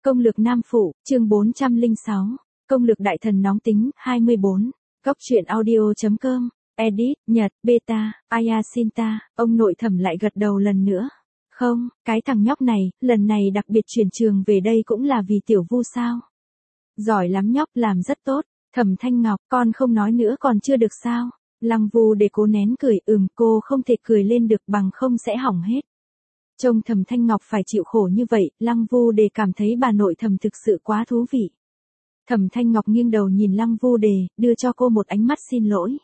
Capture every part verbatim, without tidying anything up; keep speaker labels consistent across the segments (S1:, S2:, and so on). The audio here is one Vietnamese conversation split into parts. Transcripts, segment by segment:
S1: Công lược nam phụ, chương bốn trăm lẻ sáu. Công lược đại thần nóng tính, hai mươi bốn. Góc truyện audio.com. Edit, Nhật, Beta, Ayasinta, ông nội thẩm lại gật đầu lần nữa. Không, cái thằng nhóc này, lần này đặc biệt chuyển trường về đây cũng là vì tiểu Vu sao. Giỏi lắm nhóc, làm rất tốt. Thẩm Thanh Ngọc, con không nói nữa còn chưa được sao. Lăng Vu để cố nén cười, ừm cô không thể cười lên được bằng không sẽ hỏng hết. Trông Thẩm Thanh Ngọc phải chịu khổ như vậy, Lăng Vu Đề cảm thấy bà nội Thẩm thực sự quá thú vị. Thẩm Thanh Ngọc nghiêng đầu nhìn Lăng Vu Đề, đưa cho cô một ánh mắt xin lỗi.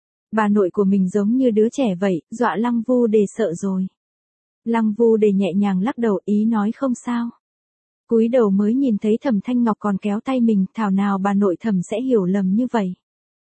S1: Bà nội của mình giống như đứa trẻ vậy, dọa Lăng Vu Đề sợ rồi. Lăng Vu Đề nhẹ nhàng lắc đầu, ý nói không sao. Cúi đầu mới nhìn thấy Thẩm Thanh Ngọc còn kéo tay mình, thảo nào bà nội Thẩm sẽ hiểu lầm như vậy.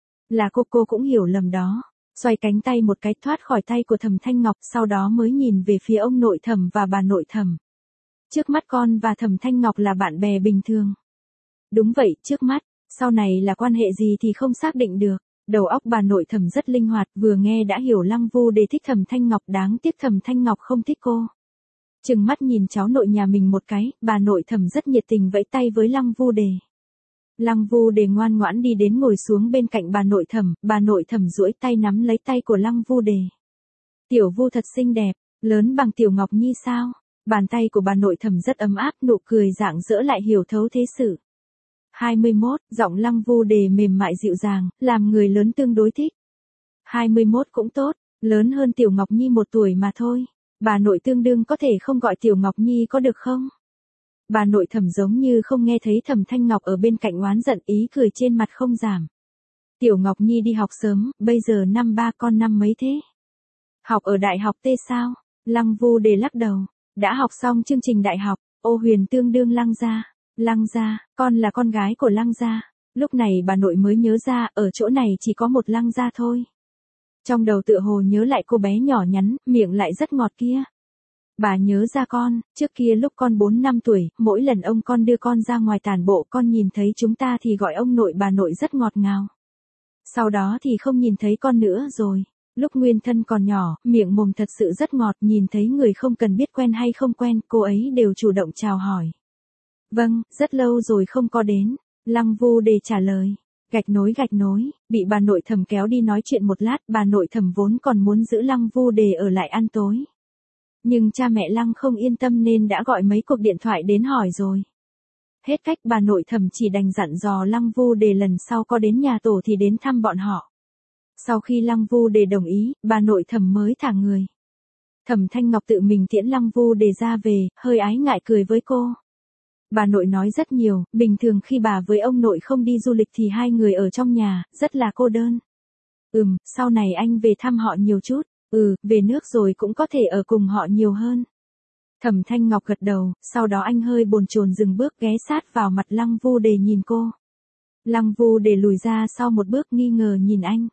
S1: Là cô cô cũng hiểu lầm đó. Xoay cánh tay một cái thoát khỏi tay của Thẩm Thanh Ngọc, sau đó mới nhìn về phía ông nội Thẩm và bà nội Thẩm. Trước mắt con và Thẩm Thanh Ngọc là bạn bè bình thường. Đúng vậy, trước mắt, sau này là quan hệ gì thì không xác định được. Đầu óc bà nội Thẩm rất linh hoạt, vừa nghe đã hiểu Lăng Vu Đề thích Thẩm Thanh Ngọc, đáng tiếc Thẩm Thanh Ngọc không thích cô. Trừng mắt nhìn cháu nội nhà mình một cái, bà nội Thẩm rất nhiệt tình vẫy tay với Lăng Vu Đề. Lăng Vu Đề ngoan ngoãn đi đến ngồi xuống bên cạnh bà nội Thẩm, bà nội Thẩm duỗi tay nắm lấy tay của Lăng Vu Đề. Tiểu Vu thật xinh đẹp, lớn bằng Tiểu Ngọc Nhi sao? Bàn tay của bà nội Thẩm rất ấm áp, nụ cười rạng rỡ lại hiểu thấu thế sự. hai mươi mốt, giọng Lăng Vu Đề mềm mại dịu dàng, làm người lớn tương đối thích. hai mươi mốt cũng tốt, lớn hơn Tiểu Ngọc Nhi một tuổi mà thôi. Bà nội tương đương có thể không gọi Tiểu Ngọc Nhi có được không? Bà nội Thẩm giống như không nghe thấy Thẩm Thanh Ngọc ở bên cạnh oán giận, ý cười trên mặt không giảm. Tiểu Ngọc Nhi đi học sớm, bây giờ năm ba con năm mấy thế? Học ở đại học T sao? Lăng Vu Đề lắc đầu. Đã học xong chương trình đại học, Ô Huyền tương đương Lăng gia. Lăng gia, con là con gái của Lăng gia. Lúc này bà nội mới nhớ ra, ở chỗ này chỉ có một Lăng gia thôi. Trong đầu tựa hồ nhớ lại cô bé nhỏ nhắn, miệng lại rất ngọt kia. Bà nhớ ra con, trước kia lúc con bốn năm tuổi, mỗi lần ông con đưa con ra ngoài tản bộ, con nhìn thấy chúng ta thì gọi ông nội bà nội rất ngọt ngào. Sau đó thì không nhìn thấy con nữa rồi. Lúc nguyên thân còn nhỏ, miệng mồm thật sự rất ngọt, nhìn thấy người không cần biết quen hay không quen, cô ấy đều chủ động chào hỏi. Vâng, rất lâu rồi không có đến. Lăng Vu Đề trả lời. Gạch nối gạch nối, bị bà nội Thẩm kéo đi nói chuyện một lát, bà nội Thẩm vốn còn muốn giữ Lăng Vu Đề ở lại ăn tối. Nhưng cha mẹ Lăng không yên tâm nên đã gọi mấy cuộc điện thoại đến hỏi rồi. Hết cách bà nội Thẩm chỉ đành dặn dò Lăng Vu Đề lần sau có đến nhà tổ thì đến thăm bọn họ. Sau khi Lăng Vu Đề đồng ý, bà nội Thẩm mới thả người. Thẩm Thanh Ngọc tự mình tiễn Lăng Vu Đề ra về, hơi ái ngại cười với cô. Bà nội nói rất nhiều, bình thường khi bà với ông nội không đi du lịch thì hai người ở trong nhà, rất là cô đơn. Ừm, sau này anh về thăm họ nhiều chút. Ừ, về nước rồi cũng có thể ở cùng họ nhiều hơn. Thẩm Thanh Ngọc gật đầu, sau đó anh hơi bồn chồn dừng bước ghé sát vào mặt Lăng Vu Đề nhìn cô. Lăng Vu Đề lùi ra sau một bước nghi ngờ nhìn anh.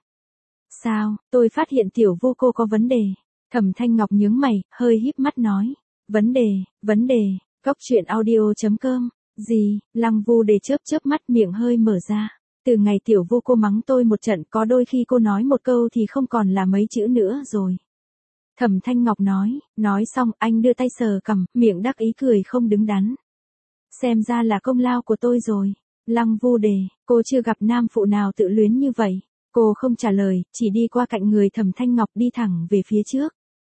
S1: Sao, tôi phát hiện tiểu Vu cô có vấn đề. Thẩm Thanh Ngọc nhướng mày, hơi híp mắt nói. Vấn đề, vấn đề, góc truyện audio.com. Gì, Lăng Vu Đề chớp chớp mắt miệng hơi mở ra. Từ ngày tiểu Vu cô mắng tôi một trận, có đôi khi cô nói một câu thì không còn là mấy chữ nữa rồi. Thẩm Thanh Ngọc nói, nói xong anh đưa tay sờ cằm, miệng đắc ý cười không đứng đắn. Xem ra là công lao của tôi rồi. Lăng Vu Đề, cô chưa gặp nam phụ nào tự luyến như vậy. Cô không trả lời, chỉ đi qua cạnh người Thẩm Thanh Ngọc đi thẳng về phía trước.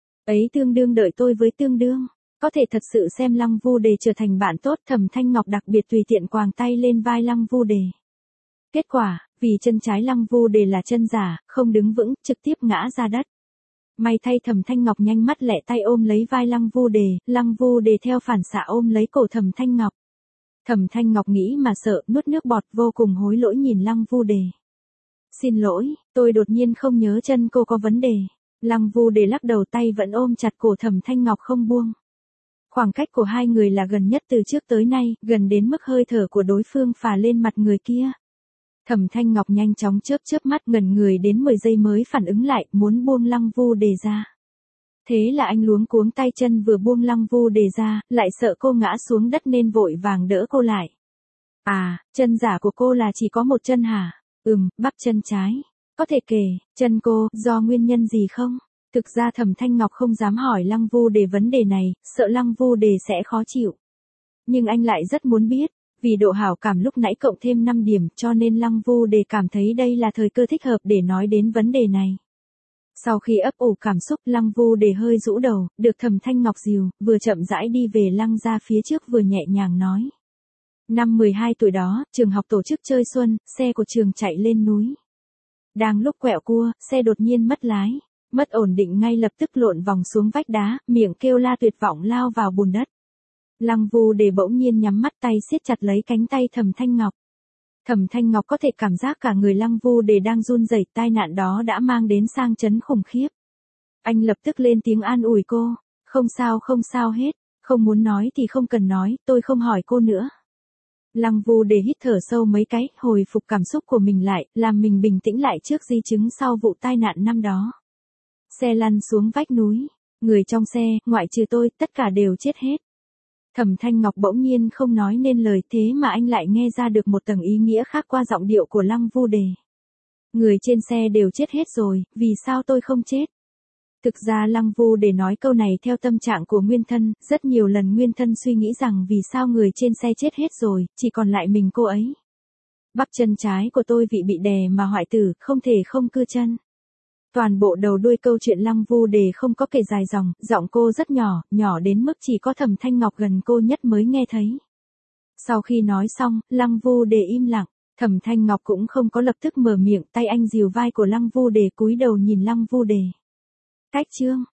S1: Ấy tương đương đợi tôi với tương đương. Có thể thật sự xem Lăng Vu Đề trở thành bạn tốt, Thẩm Thanh Ngọc đặc biệt tùy tiện quàng tay lên vai Lăng Vu Đề. Kết quả, vì chân trái Lăng Vu Đề là chân giả, không đứng vững, trực tiếp ngã ra đất. May thay Thẩm Thanh Ngọc nhanh mắt lẹ tay ôm lấy vai Lăng Vu Đề, Lăng Vu Đề theo phản xạ ôm lấy cổ Thẩm Thanh Ngọc. Thẩm Thanh Ngọc nghĩ mà sợ, nuốt nước bọt vô cùng hối lỗi nhìn Lăng Vu Đề. Xin lỗi, tôi đột nhiên không nhớ chân cô có vấn đề. Lăng Vu Đề lắc đầu, tay vẫn ôm chặt cổ Thẩm Thanh Ngọc không buông. Khoảng cách của hai người là gần nhất từ trước tới nay, gần đến mức hơi thở của đối phương phả lên mặt người kia. Thẩm Thanh Ngọc nhanh chóng chớp chớp mắt, ngẩn người đến mười giây mới phản ứng lại, muốn buông Lăng Vu Đề ra. Thế là anh luống cuống tay chân, vừa buông Lăng Vu Đề ra, lại sợ cô ngã xuống đất nên vội vàng đỡ cô lại. À, chân giả của cô là chỉ có một chân hả? Ừm, bắp chân trái. Có thể kể, chân cô, do nguyên nhân gì không? Thực ra Thẩm Thanh Ngọc không dám hỏi Lăng Vu Đề vấn đề này, sợ Lăng Vu Đề sẽ khó chịu. Nhưng anh lại rất muốn biết, vì độ hảo cảm lúc nãy cộng thêm năm điểm cho nên Lăng Vu Đề cảm thấy đây là thời cơ thích hợp để nói đến vấn đề này. Sau khi ấp ủ cảm xúc, Lăng Vu Đề hơi rũ đầu, được Thẩm Thanh Ngọc dìu, vừa chậm rãi đi về Lăng ra phía trước vừa nhẹ nhàng nói. Năm mười hai tuổi đó, trường học tổ chức chơi xuân, xe của trường chạy lên núi. Đang lúc quẹo cua, xe đột nhiên mất lái, mất ổn định ngay lập tức lộn vòng xuống vách đá, miệng kêu la tuyệt vọng lao vào bùn đất. Lăng Vu Đề bỗng nhiên nhắm mắt tay siết chặt lấy cánh tay Thẩm Thanh Ngọc. Thẩm Thanh Ngọc có thể cảm giác cả người Lăng Vu Đề đang run rẩy, tai nạn đó đã mang đến sang chấn khủng khiếp. Anh lập tức lên tiếng an ủi cô, không sao không sao hết, không muốn nói thì không cần nói, tôi không hỏi cô nữa. Lăng Vu Đề hít thở sâu mấy cái, hồi phục cảm xúc của mình lại, làm mình bình tĩnh lại trước di chứng sau vụ tai nạn năm đó. Xe lăn xuống vách núi, người trong xe, ngoại trừ tôi, tất cả đều chết hết. Thẩm Thanh Ngọc bỗng nhiên không nói nên lời, thế mà anh lại nghe ra được một tầng ý nghĩa khác qua giọng điệu của Lăng Vu Đề. Người trên xe đều chết hết rồi, vì sao tôi không chết? Thực ra Lăng Vu Đề nói câu này theo tâm trạng của nguyên thân, rất nhiều lần nguyên thân suy nghĩ rằng vì sao người trên xe chết hết rồi, chỉ còn lại mình cô ấy. Bắp chân trái của tôi vị bị đè mà hoại tử, không thể không cưa chân. Toàn bộ đầu đuôi câu chuyện Lăng Vu Đề không có kể dài dòng, giọng cô rất nhỏ, nhỏ đến mức chỉ có Thẩm Thanh Ngọc gần cô nhất mới nghe thấy. Sau khi nói xong, Lăng Vu Đề im lặng, Thẩm Thanh Ngọc cũng không có lập tức mở miệng, tay anh dìu vai của Lăng Vu Đề cúi đầu nhìn Lăng Vu Đề. Cách chương